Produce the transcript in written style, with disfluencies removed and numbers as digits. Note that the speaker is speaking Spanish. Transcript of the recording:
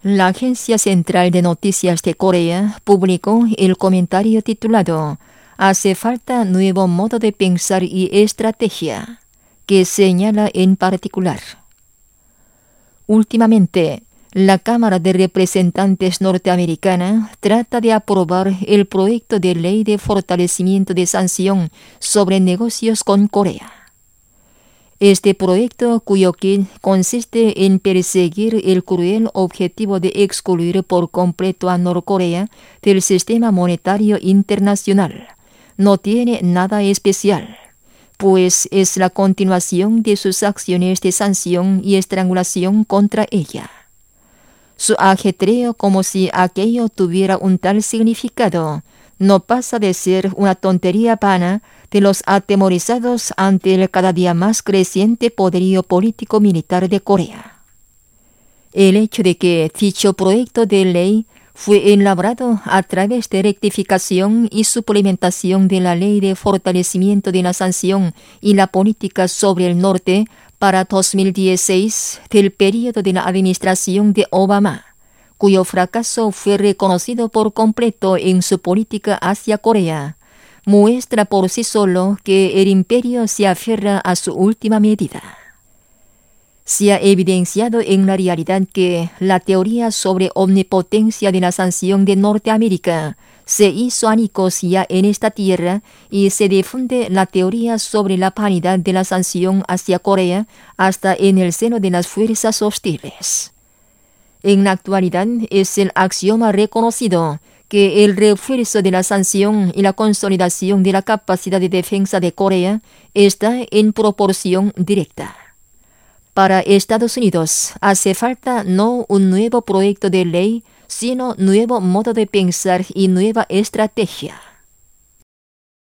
La Agencia Central de Noticias de Corea publicó el comentario titulado «Hace falta nuevo modo de pensar y estrategia», que señala en particular: últimamente, la Cámara de Representantes norteamericana trata de aprobar el proyecto de ley de fortalecimiento de sanción sobre negocios con Corea. Este proyecto, cuyo fin consiste en perseguir el cruel objetivo de excluir por completo a Norcorea del sistema monetario internacional, no tiene nada especial, pues es la continuación de sus acciones de sanción y estrangulación contra ella. Su ajetreo, como si aquello tuviera un tal significado, no pasa de ser una tontería vana de los atemorizados ante el cada día más creciente poderío político-militar de Corea. El hecho de que dicho proyecto de ley fue elaborado a través de rectificación y suplementación de la Ley de Fortalecimiento de la Sanción y la Política sobre el Norte para 2016 del periodo de la administración de Obama, cuyo fracaso fue reconocido por completo en su política hacia Corea, muestra por sí solo que el imperio se aferra a su última medida. Se ha evidenciado en la realidad que la teoría sobre omnipotencia de la sanción de Norteamérica se hizo añicos ya en esta tierra y se difunde la teoría sobre la vanidad de la sanción hacia Corea hasta en el seno de las fuerzas hostiles. En la actualidad es el axioma reconocido que el refuerzo de la sanción y la consolidación de la capacidad de defensa de Corea está en proporción directa. Para Estados Unidos hace falta no un nuevo proyecto de ley, sino nuevo modo de pensar y nueva estrategia.